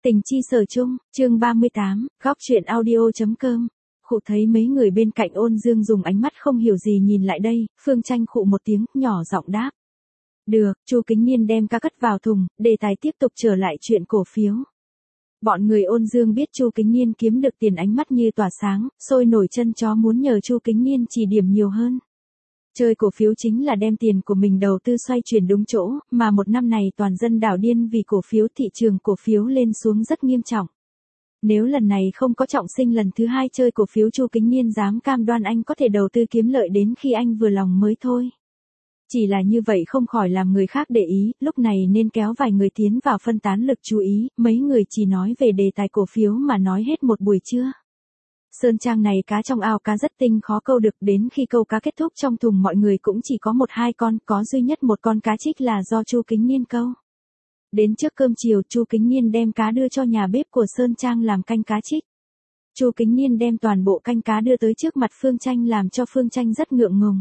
Tình chi sở chung, chương 38, góc truyện audio.com. Khụ thấy mấy người bên cạnh Ôn Dương dùng ánh mắt không hiểu gì nhìn lại đây, Phương Tranh khụ một tiếng, nhỏ giọng đáp. Được, Chu Kính Niên đem ca cất vào thùng, đề tài tiếp tục trở lại chuyện cổ phiếu. Bọn người Ôn Dương biết Chu Kính Niên kiếm được tiền ánh mắt như tỏa sáng, sôi nổi chân chó muốn nhờ Chu Kính Niên chỉ điểm nhiều hơn. Chơi cổ phiếu chính là đem tiền của mình đầu tư xoay chuyển đúng chỗ, mà một năm này toàn dân đảo điên vì cổ phiếu, thị trường cổ phiếu lên xuống rất nghiêm trọng. Nếu lần này không có trọng sinh lần thứ hai chơi cổ phiếu, Chu Kính Niên dám cam đoan anh có thể đầu tư kiếm lợi đến khi anh vừa lòng mới thôi. Chỉ là như vậy không khỏi làm người khác để ý, lúc này nên kéo vài người tiến vào phân tán lực chú ý, mấy người chỉ nói về đề tài cổ phiếu mà nói hết một buổi trưa. Sơn Trang này cá trong ao cá rất tinh khó câu được, đến khi câu cá kết thúc trong thùng mọi người cũng chỉ có 1-2 con, có duy nhất một con cá trích là do Chu Kính Niên câu. Đến trước cơm chiều Chu Kính Niên đem cá đưa cho nhà bếp của Sơn Trang làm canh cá trích. Chu Kính Niên đem toàn bộ canh cá đưa tới trước mặt Phương Tranh làm cho Phương Tranh rất ngượng ngùng.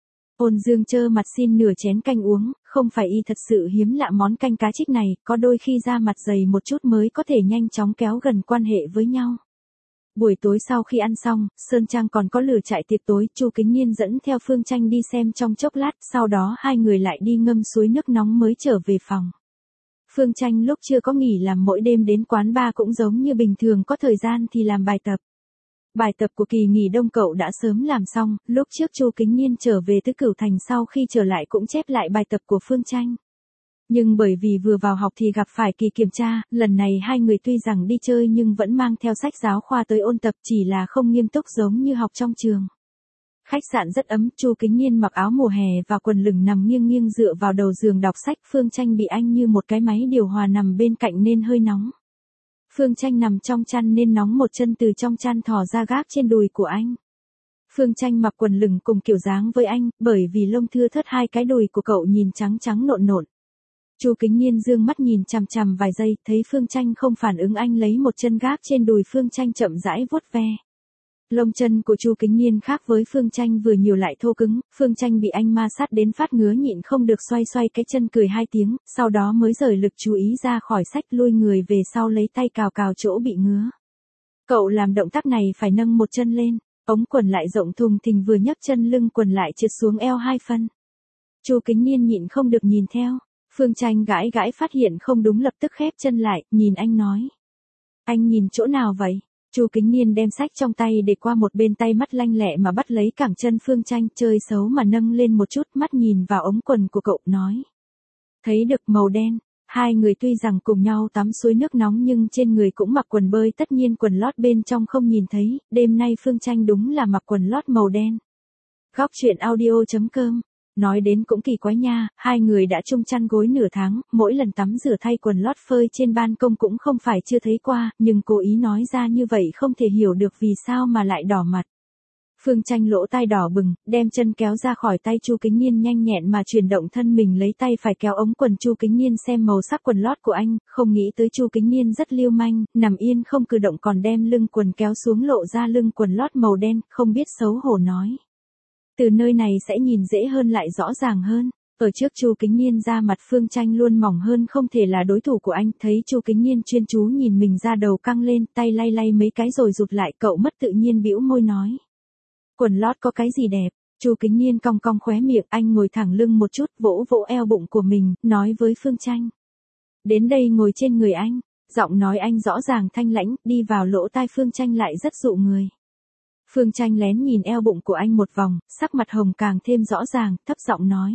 Ôn Dương trơ mặt xin nửa chén canh uống, không phải y thật sự hiếm lạ món canh cá trích này, có đôi khi da mặt dày một chút mới có thể nhanh chóng kéo gần quan hệ với nhau. Buổi tối sau khi ăn xong, Sơn Trang còn có lửa trại tiệc tối, Chu Kính Niên dẫn theo Phương Tranh đi xem trong chốc lát, sau đó hai người lại đi ngâm suối nước nóng mới trở về phòng. Phương Tranh lúc chưa có nghỉ làm mỗi đêm đến quán bar cũng giống như bình thường, có thời gian thì làm bài tập. Bài tập của kỳ nghỉ đông cậu đã sớm làm xong, lúc trước Chu Kính Niên trở về từ Cửu Thành sau khi trở lại cũng chép lại bài tập của Phương Tranh. Nhưng bởi vì vừa vào học thì gặp phải kỳ kiểm tra, lần này hai người tuy rằng đi chơi nhưng vẫn mang theo sách giáo khoa tới ôn tập, chỉ là không nghiêm túc giống như học trong trường. Khách sạn rất ấm, Chu Kính Niên mặc áo mùa hè và quần lửng nằm nghiêng nghiêng dựa vào đầu giường đọc sách, Phương Tranh bị anh như một cái máy điều hòa nằm bên cạnh nên hơi nóng. Phương Tranh nằm trong chăn nên nóng, một chân từ trong chăn thò ra gác trên đùi của anh. Phương Tranh mặc quần lửng cùng kiểu dáng với anh, bởi vì lông thưa thớt hai cái đùi của cậu nhìn trắng trắng nộn nộn. Chu Kính Niên dương mắt nhìn chằm chằm vài giây, thấy Phương Tranh không phản ứng, anh lấy một chân gác trên đùi Phương Tranh chậm rãi vuốt ve. Lông chân của Chu Kính Niên khác với Phương Tranh, vừa nhiều lại thô cứng, Phương Tranh bị anh ma sát đến phát ngứa nhịn không được xoay xoay cái chân cười 2 tiếng, sau đó mới rời lực chú ý ra khỏi sách, lui người về sau lấy tay cào cào chỗ bị ngứa. Cậu làm động tác này phải nâng một chân lên, ống quần lại rộng thùng thình, vừa nhấc chân lưng quần lại trượt xuống eo 2 phân. Chu Kính Niên nhịn không được nhìn theo. Phương Tranh gãi gãi phát hiện không đúng lập tức khép chân lại, nhìn anh nói. Anh nhìn chỗ nào vậy? Chu Kính Niên đem sách trong tay để qua một bên, tay mắt lanh lẹ mà bắt lấy cẳng chân Phương Tranh, chơi xấu mà nâng lên một chút, mắt nhìn vào ống quần của cậu, nói. Thấy được, màu đen. Hai người tuy rằng cùng nhau tắm suối nước nóng nhưng trên người cũng mặc quần bơi, tất nhiên quần lót bên trong không nhìn thấy, đêm nay Phương Tranh đúng là mặc quần lót màu đen. Góc truyện audio.com. Nói đến cũng kỳ quái nha, hai người đã chung chăn gối nửa tháng, mỗi lần tắm rửa thay quần lót phơi trên ban công cũng không phải chưa thấy qua, nhưng cố ý nói ra như vậy không thể hiểu được vì sao mà lại đỏ mặt. Phương Tranh lỗ tai đỏ bừng, đem chân kéo ra khỏi tay Chu Kính Niên, nhanh nhẹn mà chuyển động thân mình lấy tay phải kéo ống quần Chu Kính Niên xem màu sắc quần lót của anh, không nghĩ tới Chu Kính Niên rất lưu manh, nằm yên không cử động còn đem lưng quần kéo xuống lộ ra lưng quần lót màu đen, không biết xấu hổ nói. Từ nơi này sẽ nhìn dễ hơn lại rõ ràng hơn. Ở trước Chu Kính Niên da mặt Phương Tranh luôn mỏng hơn, không thể là đối thủ của anh, thấy Chu Kính Niên chuyên chú nhìn mình, da đầu căng lên, tay lay lay mấy cái rồi rụt lại, cậu mất tự nhiên bĩu môi nói. Quần lót có cái gì đẹp? Chu Kính Niên cong cong khóe miệng, anh ngồi thẳng lưng một chút, vỗ vỗ eo bụng của mình, nói với Phương Tranh. Đến đây ngồi trên người anh, giọng nói anh rõ ràng thanh lãnh, đi vào lỗ tai Phương Tranh lại rất dụ người. Phương Tranh lén nhìn eo bụng của anh một vòng, sắc mặt hồng càng thêm rõ ràng, thấp giọng nói.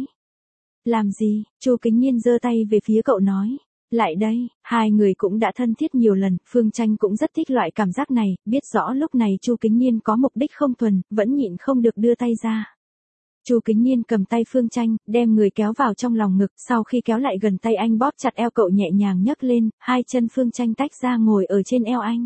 Làm gì? Chu Kính Niên giơ tay về phía cậu nói. Lại đây, hai người cũng đã thân thiết nhiều lần, Phương Tranh cũng rất thích loại cảm giác này, biết rõ lúc này Chu Kính Niên có mục đích không thuần, vẫn nhịn không được đưa tay ra. Chu Kính Niên cầm tay Phương Tranh, đem người kéo vào trong lòng ngực, sau khi kéo lại gần tay anh bóp chặt eo cậu, nhẹ nhàng nhấc lên, hai chân Phương Tranh tách ra ngồi ở trên eo anh.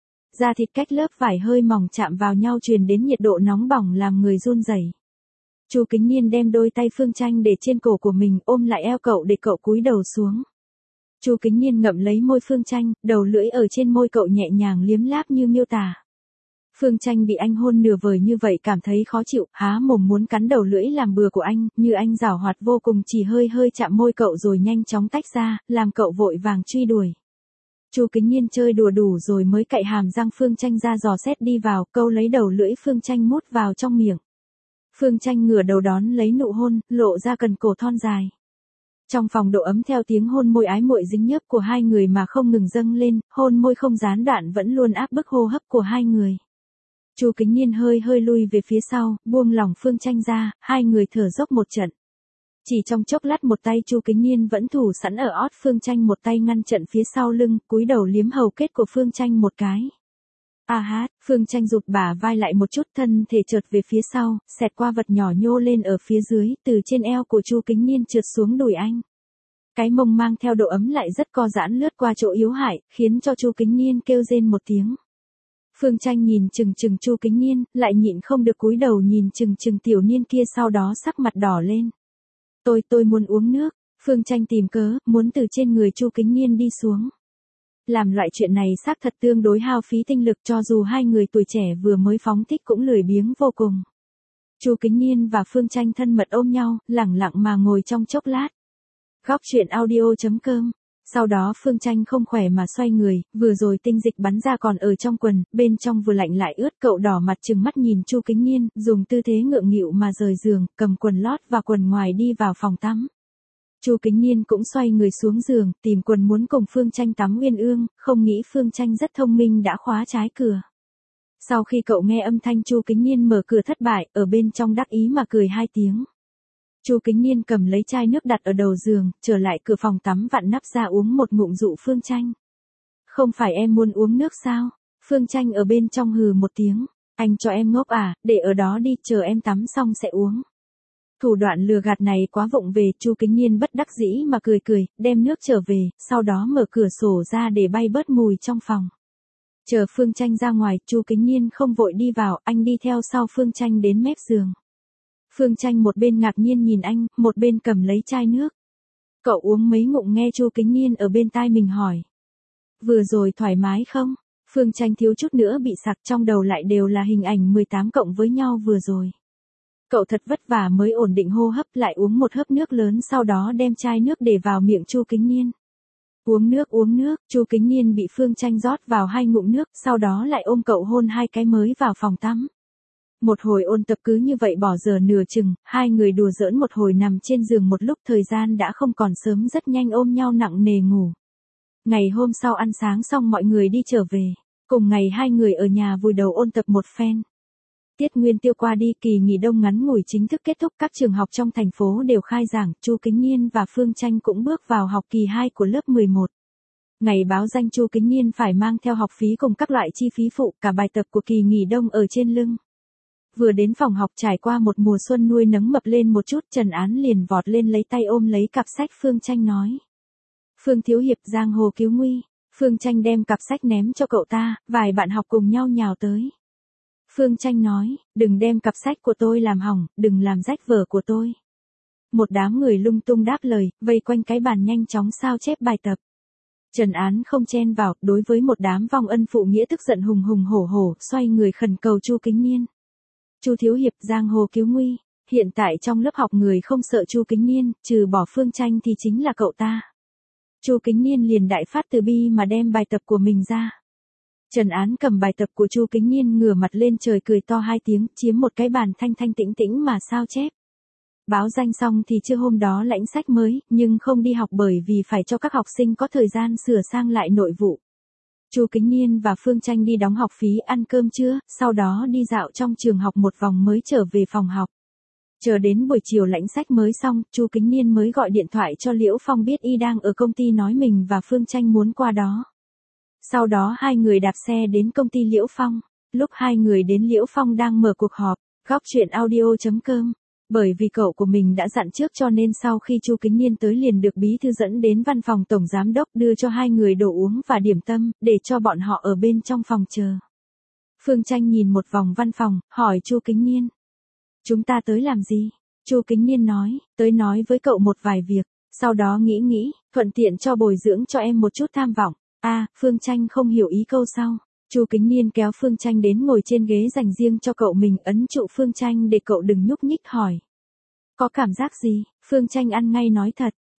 Da thịt cách lớp vải hơi mỏng chạm vào nhau truyền đến nhiệt độ nóng bỏng làm người run rẩy. Chu Kính Niên đem đôi tay Phương Tranh để trên cổ của mình, ôm lại eo cậu để cậu cúi đầu xuống. Chu Kính Niên ngậm lấy môi Phương Tranh, đầu lưỡi ở trên môi cậu nhẹ nhàng liếm láp như miêu tả. Phương Tranh bị anh hôn nửa vời như vậy cảm thấy khó chịu, há mồm muốn cắn đầu lưỡi làm bừa của anh, như anh giảo hoạt vô cùng, chỉ hơi hơi chạm môi cậu rồi nhanh chóng tách ra, làm cậu vội vàng truy đuổi. Chu Kính Nhiên chơi đùa đủ rồi mới cạy hàm răng Phương Tranh ra dò xét đi vào, câu lấy đầu lưỡi Phương Tranh mút vào trong miệng. Phương Tranh ngửa đầu đón lấy nụ hôn, lộ ra cần cổ thon dài. Trong phòng độ ấm theo tiếng hôn môi ái muội dính nhớp của hai người mà không ngừng dâng lên, hôn môi không gián đoạn vẫn luôn áp bức hô hấp của hai người. Chu Kính Nhiên hơi hơi lui về phía sau, buông lỏng Phương Tranh ra, hai người thở dốc một trận. Chỉ trong chốc lát một tay Chu Kính Nhiên vẫn thủ sẵn ở ót Phương Tranh, một tay ngăn trận phía sau lưng, cúi đầu liếm hầu kết của Phương Tranh một cái. Phương Tranh rụt bả vai lại một chút, thân thể trượt về phía sau, xẹt qua vật nhỏ nhô lên ở phía dưới, từ trên eo của Chu Kính Nhiên trượt xuống đùi anh. Cái mông mang theo độ ấm lại rất co giãn lướt qua chỗ yếu hại, khiến cho Chu Kính Nhiên kêu rên một tiếng. Phương Tranh nhìn chừng chừng Chu Kính Nhiên, lại nhịn không được cúi đầu nhìn chừng chừng tiểu niên kia, sau đó sắc mặt đỏ lên. Tôi muốn uống nước. Phương Tranh tìm cớ, muốn từ trên người Chu Kính Nhiên đi xuống. Làm loại chuyện này xác thật tương đối hao phí tinh lực, cho dù hai người tuổi trẻ vừa mới phóng thích cũng lười biếng vô cùng. Chu Kính Nhiên và Phương Tranh thân mật ôm nhau, lẳng lặng mà ngồi trong chốc lát. Góc truyện audio.com. Sau đó Phương Tranh không khỏe mà xoay người, vừa rồi tinh dịch bắn ra còn ở trong quần, bên trong vừa lạnh lại ướt, cậu đỏ mặt trừng mắt nhìn Chu Kính Nhiên, dùng tư thế ngượng nghịu mà rời giường, cầm quần lót và quần ngoài đi vào phòng tắm. Chu Kính Nhiên cũng xoay người xuống giường, tìm quần muốn cùng Phương Tranh tắm uyên ương, không nghĩ Phương Tranh rất thông minh đã khóa trái cửa. Sau khi cậu nghe âm thanh Chu Kính Nhiên mở cửa thất bại, ở bên trong đắc ý mà cười hai tiếng. Chu Kính Nhiên cầm lấy chai nước đặt ở đầu giường, trở lại cửa phòng tắm vặn nắp ra uống một ngụm dụ Phương Tranh. Không phải em muốn uống nước sao? Phương Tranh ở bên trong hừ một tiếng. Anh cho em ngốc à, để ở đó đi, chờ em tắm xong sẽ uống. Thủ đoạn lừa gạt này quá vụng về, Chu Kính Nhiên bất đắc dĩ mà cười cười, đem nước trở về, sau đó mở cửa sổ ra để bay bớt mùi trong phòng. Chờ Phương Tranh ra ngoài, Chu Kính Nhiên không vội đi vào, anh đi theo sau Phương Tranh đến mép giường. Phương Tranh một bên ngạc nhiên nhìn anh, một bên cầm lấy chai nước. Cậu uống mấy ngụm, nghe Chu Kính Nhiên ở bên tai mình hỏi. Vừa rồi thoải mái không? Phương Tranh thiếu chút nữa bị sặc, trong đầu lại đều là hình ảnh 18 cộng với nhau vừa rồi. Cậu thật vất vả mới ổn định hô hấp, lại uống một hớp nước lớn, sau đó đem chai nước để vào miệng Chu Kính Nhiên. Uống nước, Chu Kính Nhiên bị Phương Tranh rót vào hai ngụm nước, sau đó lại ôm cậu hôn hai cái mới vào phòng tắm. Một hồi ôn tập cứ như vậy bỏ giờ nửa chừng, hai người đùa giỡn một hồi nằm trên giường một lúc, thời gian đã không còn sớm, rất nhanh ôm nhau nặng nề ngủ. Ngày hôm sau ăn sáng xong mọi người đi trở về, cùng ngày hai người ở nhà vùi đầu ôn tập một phen. Tiết Nguyên Tiêu qua đi, kỳ nghỉ đông ngắn ngủi chính thức kết thúc, các trường học trong thành phố đều khai giảng, Chu Kính Nhiên và Phương Tranh cũng bước vào học kỳ 2 của lớp 11. Ngày báo danh Chu Kính Nhiên phải mang theo học phí cùng các loại chi phí phụ, cả bài tập của kỳ nghỉ đông ở trên lưng. Vừa đến phòng học, trải qua một mùa xuân nuôi nấng mập lên một chút, Trần Án liền vọt lên lấy tay ôm lấy cặp sách Phương Tranh nói. Phương thiếu hiệp, giang hồ cứu nguy. Phương Tranh đem cặp sách ném cho cậu ta, vài bạn học cùng nhau nhào tới. Phương Tranh nói, đừng đem cặp sách của tôi làm hỏng, đừng làm rách vở của tôi. Một đám người lung tung đáp lời, vây quanh cái bàn nhanh chóng sao chép bài tập. Trần Án không chen vào, đối với một đám vong ân phụ nghĩa tức giận hùng hùng hổ hổ, xoay người khẩn cầu Chu Kính Nhiên. Chu thiếu hiệp, giang hồ cứu nguy. Hiện tại trong lớp học người không sợ Chu Kính Nhiên, trừ bỏ Phương Tranh thì chính là cậu ta. Chu Kính Nhiên liền đại phát từ bi mà đem bài tập của mình ra. Trần Án cầm bài tập của Chu Kính Nhiên, ngửa mặt lên trời cười to hai tiếng, chiếm một cái bàn thanh thanh tĩnh tĩnh mà sao chép. Báo danh xong thì trưa hôm đó lãnh sách mới, nhưng không đi học bởi vì phải cho các học sinh có thời gian sửa sang lại nội vụ. Chu Kính Nhiên và Phương Tranh đi đóng học phí, ăn cơm trưa, sau đó đi dạo trong trường học một vòng mới trở về phòng học. Chờ đến buổi chiều lãnh sách mới xong, Chu Kính Nhiên mới gọi điện thoại cho Liễu Phong, biết y đang ở công ty, nói mình và Phương Tranh muốn qua đó. Sau đó hai người đạp xe đến công ty Liễu Phong. Lúc hai người đến, Liễu Phong đang mở cuộc họp. Góc truyện audio.com. Bởi vì cậu của mình đã dặn trước cho nên sau khi Chu Kính Nhiên tới liền được bí thư dẫn đến văn phòng tổng giám đốc, đưa cho hai người đồ uống và điểm tâm, để cho bọn họ ở bên trong phòng chờ. Phương Tranh nhìn một vòng văn phòng, hỏi Chu Kính Nhiên. Chúng ta tới làm gì? Chu Kính Nhiên nói, tới nói với cậu một vài việc, sau đó nghĩ, thuận tiện cho bồi dưỡng cho em một chút tham vọng. Phương Tranh không hiểu ý câu sau. Chu Kính Nhiên kéo Phương Tranh đến ngồi trên ghế dành riêng cho cậu mình, ấn trụ Phương Tranh để cậu đừng nhúc nhích, hỏi. Có cảm giác gì? Phương Tranh ăn ngay nói thật.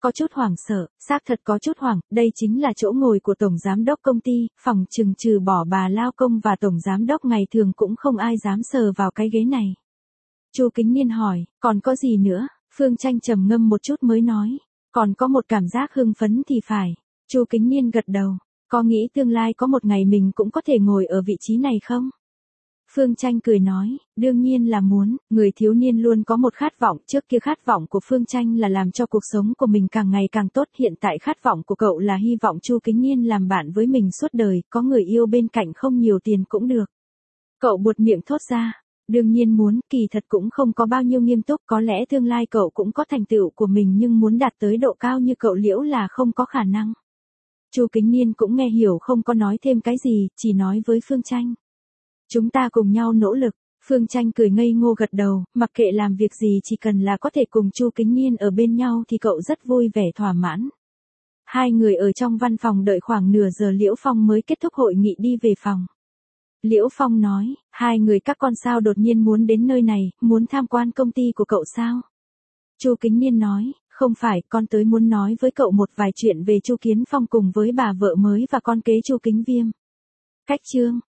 Có chút hoảng sợ, xác thật có chút hoảng, đây chính là chỗ ngồi của tổng giám đốc công ty, phòng chừng trừ bỏ bà lao công và tổng giám đốc ngày thường cũng không ai dám sờ vào cái ghế này. Chu Kính Niên hỏi, còn có gì nữa? Phương Tranh trầm ngâm một chút mới nói, còn có một cảm giác hưng phấn thì phải. Chu Kính Niên gật đầu, có nghĩ tương lai có một ngày mình cũng có thể ngồi ở vị trí này không? Phương Tranh cười nói, đương nhiên là muốn, người thiếu niên luôn có một khát vọng, trước kia khát vọng của Phương Tranh là làm cho cuộc sống của mình càng ngày càng tốt, hiện tại khát vọng của cậu là hy vọng Chu Kính Niên làm bạn với mình suốt đời, có người yêu bên cạnh không nhiều tiền cũng được. Cậu buột miệng thốt ra, đương nhiên muốn, kỳ thật cũng không có bao nhiêu nghiêm túc, có lẽ tương lai cậu cũng có thành tựu của mình nhưng muốn đạt tới độ cao như cậu Liễu là không có khả năng. Chu Kính Niên cũng nghe hiểu không có nói thêm cái gì, chỉ nói với Phương Tranh. Chúng ta cùng nhau nỗ lực. Phương Tranh cười ngây ngô gật đầu, mặc kệ làm việc gì chỉ cần là có thể cùng Chu Kính Niên ở bên nhau thì cậu rất vui vẻ thỏa mãn. Hai người ở trong văn phòng đợi khoảng nửa giờ Liễu Phong mới kết thúc hội nghị đi về phòng. Liễu Phong nói, hai người các con sao đột nhiên muốn đến nơi này, muốn tham quan công ty của cậu sao? Chu Kính Niên nói, không phải, con tới muốn nói với cậu một vài chuyện về Chu Kiến Phong cùng với bà vợ mới và con kế Chu Kính Viêm. Cách chương